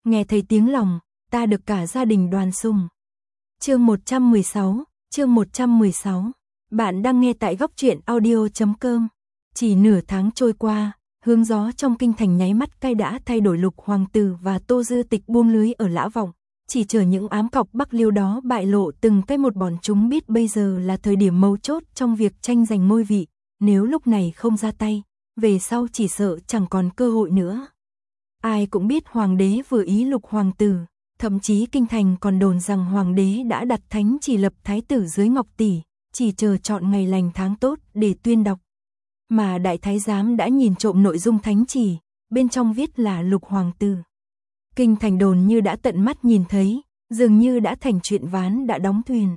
nghe thấy tiếng lòng, ta được cả gia đình đoàn sùng. Chương 116. Bạn đang nghe tại góc truyện audio.com. Chỉ nửa tháng trôi qua, hướng gió trong kinh thành nháy mắt cay đã thay đổi. Lục hoàng tử và Tô Dư Tịch buông lưới ở Lã Vọng, chỉ chờ những ám cọc Bắc Liêu đó bại lộ từng cái một. Bọn chúng biết bây giờ là thời điểm mấu chốt trong việc tranh giành ngôi vị, nếu lúc này không ra tay, về sau chỉ sợ chẳng còn cơ hội nữa. Ai cũng biết hoàng đế vừa ý Lục hoàng tử, thậm chí kinh thành còn đồn rằng hoàng đế đã đặt thánh chỉ lập thái tử dưới ngọc tỷ, chỉ chờ chọn ngày lành tháng tốt để tuyên đọc. Mà đại thái giám đã nhìn trộm nội dung thánh chỉ, bên trong viết là Lục hoàng tử. Kinh thành đồn như đã tận mắt nhìn thấy, dường như đã thành chuyện ván đã đóng thuyền.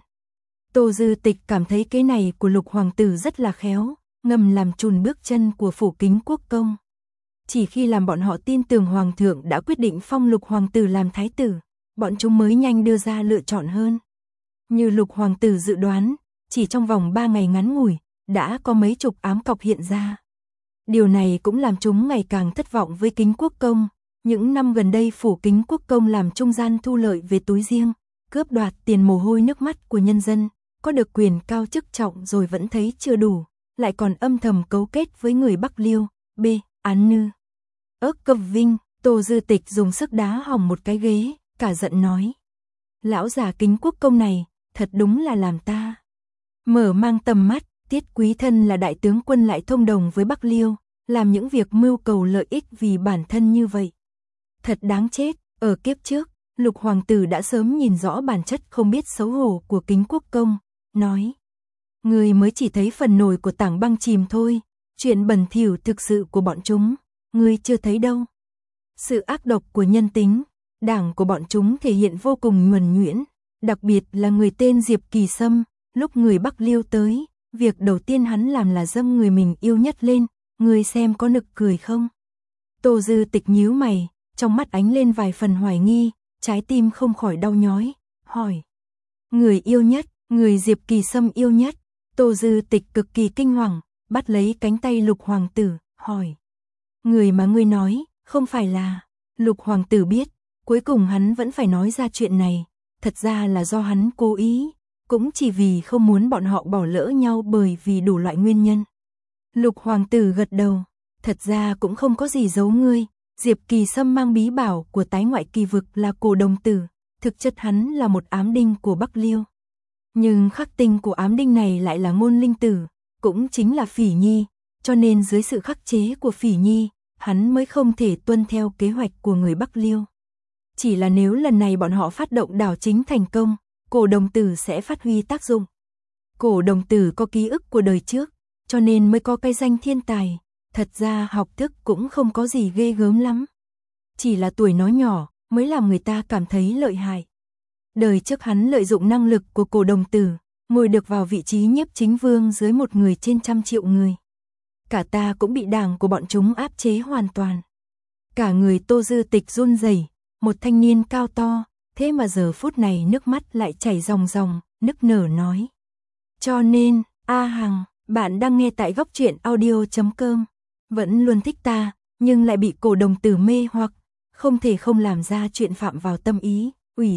Tô Dư Tịch cảm thấy cái này của Lục hoàng tử rất là khéo, ngầm làm chùn bước chân của phủ Kính Quốc công. Chỉ khi làm bọn họ tin tưởng hoàng thượng đã quyết định phong Lục hoàng tử làm thái tử, bọn chúng mới nhanh đưa ra lựa chọn hơn. Như Lục hoàng tử dự đoán, chỉ trong vòng 3 ngày ngắn ngủi, đã có mấy chục ám cọc hiện ra. Điều này cũng làm chúng ngày càng thất vọng với Kính Quốc công. Những năm gần đây phủ Kính Quốc công làm trung gian thu lợi về túi riêng, cướp đoạt tiền mồ hôi nước mắt của nhân dân, có được quyền cao chức trọng rồi vẫn thấy chưa đủ, lại còn âm thầm cấu kết với người Bắc Liêu, B. Án Nư. Ức Cập Vinh, Tô Dư Tịch dùng sức đá hỏng một cái ghế, cả giận nói. Lão già Kính Quốc công này, thật đúng là làm ta mở mang tầm mắt. Tiết Quý thân là đại tướng quân lại thông đồng với Bắc Liêu, làm những việc mưu cầu lợi ích vì bản thân như vậy. Thật đáng chết, ở kiếp trước, Lục hoàng tử đã sớm nhìn rõ bản chất không biết xấu hổ của Kính Quốc công, nói. Người mới chỉ thấy phần nổi của tảng băng chìm thôi, chuyện bẩn thỉu thực sự của bọn chúng, người chưa thấy đâu. Sự ác độc của nhân tính, đảng của bọn chúng thể hiện vô cùng nhuần nhuyễn, đặc biệt là người tên Diệp Kỳ Sâm, lúc người Bắc Liêu tới, việc đầu tiên hắn làm là dâng người mình yêu nhất lên, người xem có nực cười không? Tô Dư Tịch nhíu mày, trong mắt ánh lên vài phần hoài nghi, trái tim không khỏi đau nhói, hỏi. Người yêu nhất, người Diệp Kỳ Sâm yêu nhất. Tô Dư Tịch cực kỳ kinh hoàng, bắt lấy cánh tay Lục hoàng tử, hỏi. Người mà ngươi nói, không phải là... Lục hoàng tử biết, cuối cùng hắn vẫn phải nói ra chuyện này, thật ra là do hắn cố ý, cũng chỉ vì không muốn bọn họ bỏ lỡ nhau bởi vì đủ loại nguyên nhân. Lục hoàng tử gật đầu, thật ra cũng không có gì giấu ngươi, Diệp Kỳ Sâm mang bí bảo của tái ngoại kỳ vực là Cổ Đồng Tử, thực chất hắn là một ám đinh của Bắc Liêu. Nhưng khắc tinh của ám đinh này lại là Ngôn Linh Tử, cũng chính là Phỉ Nhi, cho nên dưới sự khắc chế của Phỉ Nhi, hắn mới không thể tuân theo kế hoạch của người Bắc Liêu. Chỉ là nếu lần này bọn họ phát động đảo chính thành công, Cổ Đồng Tử sẽ phát huy tác dụng. Cổ Đồng Tử có ký ức của đời trước, cho nên mới có cái danh thiên tài, thật ra học thức cũng không có gì ghê gớm lắm. Chỉ là tuổi nó nhỏ, mới làm người ta cảm thấy lợi hại. Đời trước hắn lợi dụng năng lực của Cổ Đồng Tử, ngồi được vào vị trí nhiếp chính vương dưới một người trên 100 triệu người. Cả ta cũng bị đảng của bọn chúng áp chế hoàn toàn. Cả người Tô Dư Tịch run rẩy, một thanh niên cao to, thế mà giờ phút này nước mắt lại chảy ròng ròng, nức nở nói. Cho nên, A Hằng, bạn đang nghe tại góc truyện audio.com, vẫn luôn thích ta, nhưng lại bị Cổ Đồng Tử mê hoặc, không thể không làm ra chuyện phạm vào tâm ý, ủy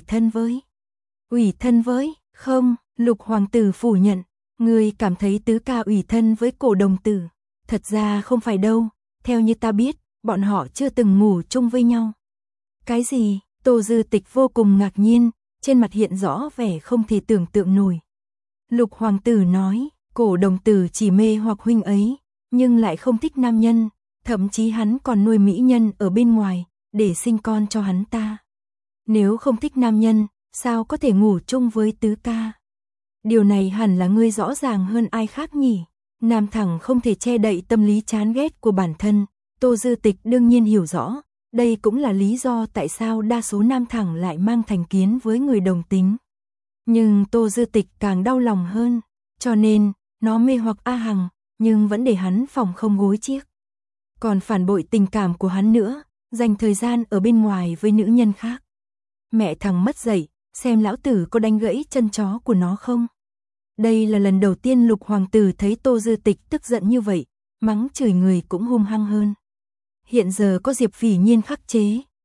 thân với, không, Lục hoàng tử phủ nhận, người cảm thấy tứ ca ủy thân với Cổ Đồng Tử, thật ra không phải đâu, theo như ta biết, bọn họ chưa từng ngủ chung với nhau. Cái gì? Tô Dư Tịch vô cùng ngạc nhiên, trên mặt hiện rõ vẻ không thể tưởng tượng nổi. Lục hoàng tử nói, Cổ Đồng Tử chỉ mê hoặc huynh ấy, nhưng lại không thích nam nhân, thậm chí hắn còn nuôi mỹ nhân ở bên ngoài, để sinh con cho hắn ta. Nếu không thích nam nhân, sao có thể ngủ chung với tứ ca? Điều này hẳn là ngươi rõ ràng hơn ai khác nhỉ? Nam thẳng không thể che đậy tâm lý chán ghét của bản thân, Tô Dư Tịch đương nhiên hiểu rõ. Đây cũng là lý do tại sao đa số nam thẳng lại mang thành kiến với người đồng tính. Nhưng Tô Dư Tịch càng đau lòng hơn, cho nên, nó mê hoặc A Hằng, nhưng vẫn để hắn phòng không gối chiếc. Còn phản bội tình cảm của hắn nữa, dành thời gian ở bên ngoài với nữ nhân khác. Mẹ thằng mất dậy, xem lão tử có đánh gãy chân chó của nó không? Đây là lần đầu tiên Lục hoàng tử thấy Tô Dư Tịch tức giận như vậy, mắng chửi người cũng hung hăng hơn. Hiện giờ có Diệp Phỉ Nhiên khắc chế,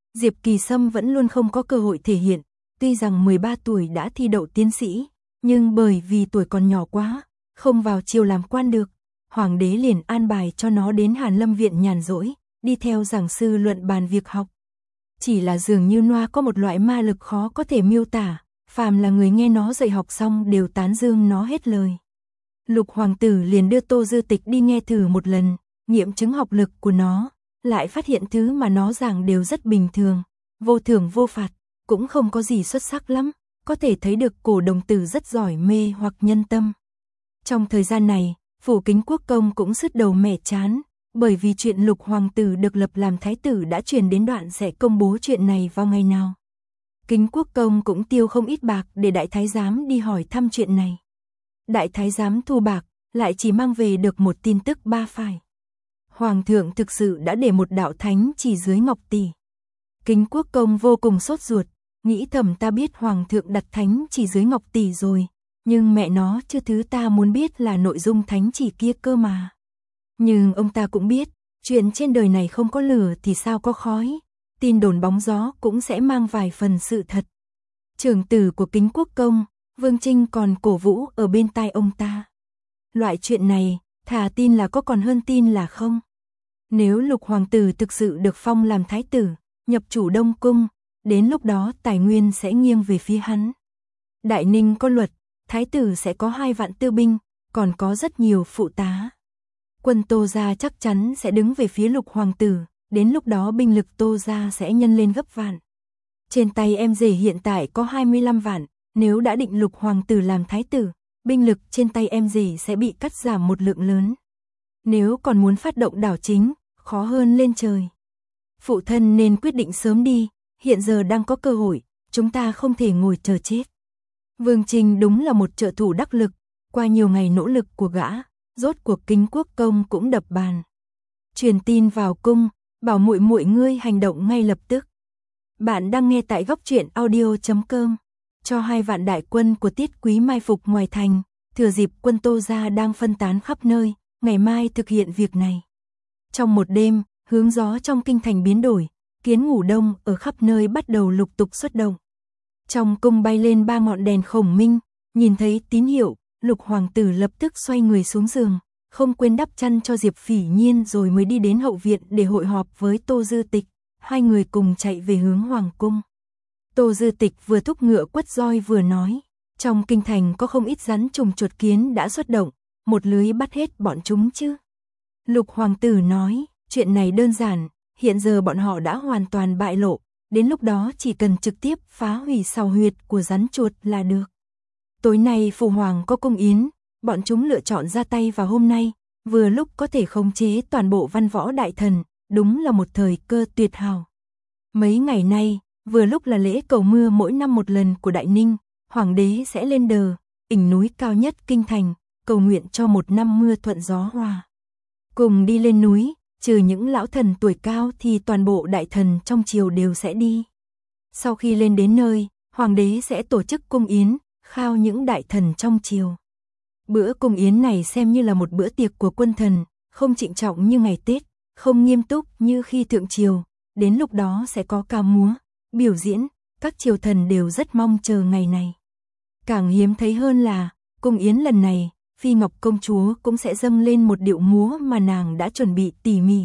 Diệp Kỳ Sâm vẫn luôn không có cơ hội thể hiện, tuy rằng 13 tuổi đã thi đậu tiến sĩ, nhưng bởi vì tuổi còn nhỏ quá, không vào triều làm quan được, hoàng đế liền an bài cho nó đến Hàn Lâm viện nhàn rỗi, đi theo giảng sư luận bàn việc học. Chỉ là dường như Noa có một loại ma lực khó có thể miêu tả, phàm là người nghe nó dạy học xong đều tán dương nó hết lời. Lục hoàng tử liền đưa Tô Dư Tịch đi nghe thử một lần, nghiệm chứng học lực của nó, lại phát hiện thứ mà nó giảng đều rất bình thường, vô thưởng vô phạt, cũng không có gì xuất sắc lắm, có thể thấy được cổ đồng tử rất giỏi mê hoặc nhân tâm. Trong thời gian này, phủ Kính Quốc công cũng sứt đầu mẻ chán, bởi vì chuyện Lục hoàng tử được lập làm thái tử đã truyền đến đoạn sẽ công bố chuyện này vào ngày nào. Kính Quốc công cũng tiêu không ít bạc để đại thái giám đi hỏi thăm chuyện này. Đại thái giám thu bạc, lại chỉ mang về được một tin tức ba phải. Hoàng thượng thực sự đã để một đạo thánh chỉ dưới ngọc tỷ. Kính Quốc công vô cùng sốt ruột, nghĩ thầm ta biết hoàng thượng đặt thánh chỉ dưới ngọc tỷ rồi, nhưng mẹ nó chứ thứ ta muốn biết là nội dung thánh chỉ kia cơ mà. Nhưng ông ta cũng biết, chuyện trên đời này không có lửa thì sao có khói, tin đồn bóng gió cũng sẽ mang vài phần sự thật. Trưởng tử của Kính Quốc công, Vương Trinh còn cổ vũ ở bên tai ông ta. Loại chuyện này, thà tin là có còn hơn tin là không. Nếu Lục hoàng tử thực sự được phong làm thái tử, nhập chủ Đông cung, đến lúc đó tài nguyên sẽ nghiêng về phía hắn. Đại Ninh có luật, thái tử sẽ có 2 vạn tư binh, còn có rất nhiều phụ tá. Quân Tô gia chắc chắn sẽ đứng về phía Lục hoàng tử, đến lúc đó binh lực Tô gia sẽ nhân lên gấp vạn. Trên tay em rể hiện tại có 25 vạn, nếu đã định Lục hoàng tử làm thái tử, binh lực trên tay em rể sẽ bị cắt giảm một lượng lớn. Nếu còn muốn phát động đảo chính, khó hơn lên trời. Phụ thân nên quyết định sớm đi, hiện giờ đang có cơ hội, chúng ta không thể ngồi chờ chết. Vương Trinh đúng là một trợ thủ đắc lực, qua nhiều ngày nỗ lực của gã, rốt cuộc Kính Quốc công cũng đập bàn. Truyền tin vào cung, bảo muội muội ngươi hành động ngay lập tức. Bạn đang nghe tại góc truyện audio.com. Cho 2 vạn đại quân của Tiết Quý mai phục ngoài thành, thừa dịp quân Tô gia đang phân tán khắp nơi, ngày mai thực hiện việc này. Trong một đêm, hướng gió trong kinh thành biến đổi, kiến ngủ đông ở khắp nơi bắt đầu lục tục xuất động. Trong cung bay lên 3 ngọn đèn khổng minh, nhìn thấy tín hiệu, Lục hoàng tử lập tức xoay người xuống giường, không quên đắp chăn cho Diệp Phỉ Nhiên rồi mới đi đến hậu viện để hội họp với Tô Dư Tịch, 2 người cùng chạy về hướng hoàng cung. Tô Dư Tịch vừa thúc ngựa quất roi vừa nói, trong kinh thành có không ít rắn trùng chuột kiến đã xuất động, một lưới bắt hết bọn chúng chứ. Lục hoàng tử nói, chuyện này đơn giản, hiện giờ bọn họ đã hoàn toàn bại lộ, đến lúc đó chỉ cần trực tiếp phá hủy sào huyệt của rắn chuột là được. Tối nay phụ hoàng có cung yến, bọn chúng lựa chọn ra tay vào hôm nay, vừa lúc có thể khống chế toàn bộ văn võ đại thần, đúng là một thời cơ tuyệt hảo. Mấy ngày nay, vừa lúc là lễ cầu mưa mỗi năm một lần của Đại Ninh, hoàng đế sẽ lên đờ, đỉnh núi cao nhất kinh thành, cầu nguyện cho một năm mưa thuận gió hòa. Cùng đi lên núi, trừ những lão thần tuổi cao thì toàn bộ đại thần trong triều đều sẽ đi. Sau khi lên đến nơi, hoàng đế sẽ tổ chức cung yến, khao những đại thần trong triều. Bữa cung yến này xem như là một bữa tiệc của quân thần, không trịnh trọng như ngày Tết, không nghiêm túc như khi thượng triều, đến lúc đó sẽ có ca múa, biểu diễn, các triều thần đều rất mong chờ ngày này. Càng hiếm thấy hơn là, cung yến lần này, Phi Ngọc công chúa cũng sẽ dâng lên một điệu múa mà nàng đã chuẩn bị tỉ mỉ.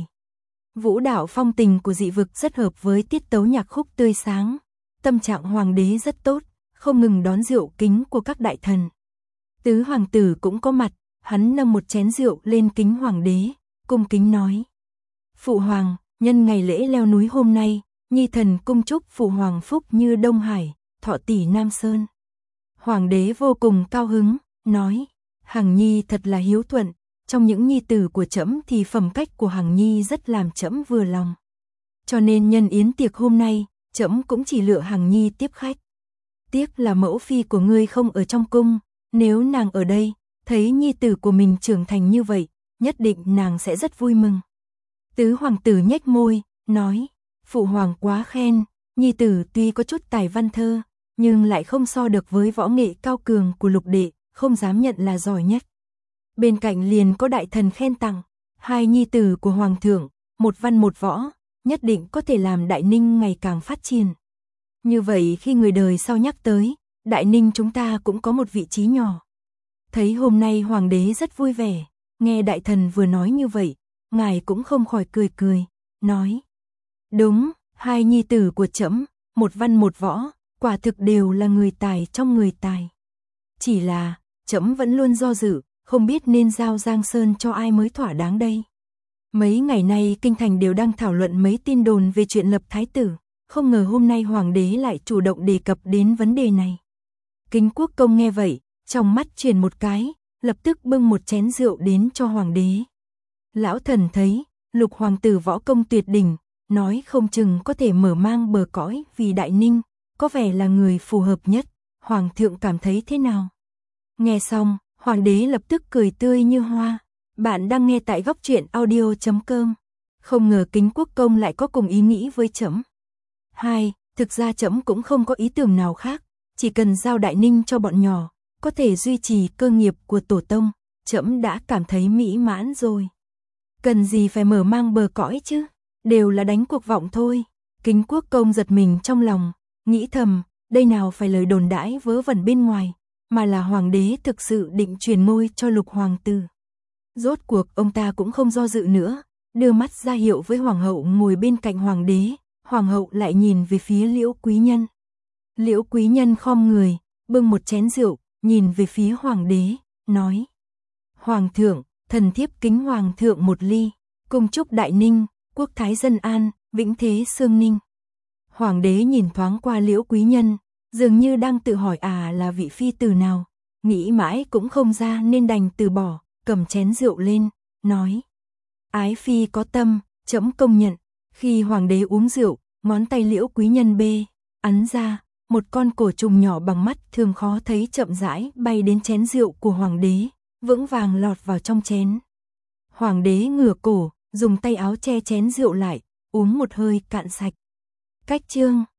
Vũ đạo phong tình của dị vực rất hợp với tiết tấu nhạc khúc tươi sáng, tâm trạng hoàng đế rất tốt, không ngừng đón rượu kính của các đại thần. Tứ hoàng tử cũng có mặt, hắn nâng một chén rượu lên kính hoàng đế, cung kính nói. Phụ hoàng, nhân ngày lễ leo núi hôm nay, nhi thần cung chúc phụ hoàng phúc như Đông Hải, thọ tỷ Nam Sơn. Hoàng đế vô cùng cao hứng, nói, Hằng nhi thật là hiếu thuận, trong những nhi tử của trẫm thì phẩm cách của Hằng nhi rất làm trẫm vừa lòng. Cho nên nhân yến tiệc hôm nay, trẫm cũng chỉ lựa Hằng nhi tiếp khách. Tiếc là mẫu phi của ngươi không ở trong cung, nếu nàng ở đây, thấy nhi tử của mình trưởng thành như vậy, nhất định nàng sẽ rất vui mừng. Tứ hoàng tử nhếch môi, nói, phụ hoàng quá khen, nhi tử tuy có chút tài văn thơ, nhưng lại không so được với võ nghệ cao cường của lục đệ, không dám nhận là giỏi nhất. Bên cạnh liền có đại thần khen tặng, 2 nhi tử của hoàng thượng, một văn một võ, nhất định có thể làm Đại Ninh ngày càng phát triển. Như vậy khi người đời sau nhắc tới, Đại Ninh chúng ta cũng có một vị trí nhỏ. Thấy hôm nay hoàng đế rất vui vẻ, nghe đại thần vừa nói như vậy, ngài cũng không khỏi cười cười, nói: đúng, hai nhi tử của trẫm, một văn một võ, quả thực đều là người tài trong người tài. Chỉ là, trẫm vẫn luôn do dự, không biết nên giao Giang Sơn cho ai mới thỏa đáng đây. Mấy ngày nay kinh thành đều đang thảo luận mấy tin đồn về chuyện lập thái tử, không ngờ hôm nay hoàng đế lại chủ động đề cập đến vấn đề này. Kính Quốc Công nghe vậy, trong mắt chuyển một cái, lập tức bưng một chén rượu đến cho hoàng đế. Lão thần thấy, Lục hoàng tử võ công tuyệt đỉnh, nói không chừng có thể mở mang bờ cõi vì Đại Ninh, có vẻ là người phù hợp nhất, hoàng thượng cảm thấy thế nào? Nghe xong, hoàng đế lập tức cười tươi như hoa. Bạn đang nghe tại góc truyện audio.com. Không ngờ Kính Quốc Công lại có cùng ý nghĩ với trẫm. Thực ra trẫm cũng không có ý tưởng nào khác, chỉ cần giao Đại Ninh cho bọn nhỏ, có thể duy trì cơ nghiệp của tổ tông, trẫm đã cảm thấy mỹ mãn rồi. Cần gì phải mở mang bờ cõi chứ, đều là đánh cuộc vọng thôi. Kính Quốc Công giật mình trong lòng, nghĩ thầm, đây nào phải lời đồn đãi vớ vẩn bên ngoài, mà là hoàng đế thực sự định truyền ngôi cho Lục hoàng tử. Rốt cuộc ông ta cũng không do dự nữa, đưa mắt ra hiệu với hoàng hậu ngồi bên cạnh hoàng đế, hoàng hậu lại nhìn về phía Liễu Quý Nhân. Liễu Quý Nhân khom người, bưng một chén rượu, nhìn về phía hoàng đế, nói: Hoàng thượng, thần thiếp kính hoàng thượng một ly, cùng chúc Đại Ninh, quốc thái dân an, vĩnh thế xương ninh. Hoàng đế nhìn thoáng qua Liễu Quý Nhân, dường như đang tự hỏi là vị phi tử nào, nghĩ mãi cũng không ra nên đành từ bỏ, cầm chén rượu lên, nói: Ái phi có tâm, trẫm công nhận. Khi hoàng đế uống rượu, ngón tay Liễu Quý Nhân bê ấn ra, một con cổ trùng nhỏ bằng mắt thường khó thấy chậm rãi bay đến chén rượu của hoàng đế, vững vàng lọt vào trong chén. Hoàng đế ngửa cổ, dùng tay áo che chén rượu lại, uống một hơi cạn sạch. Cách chương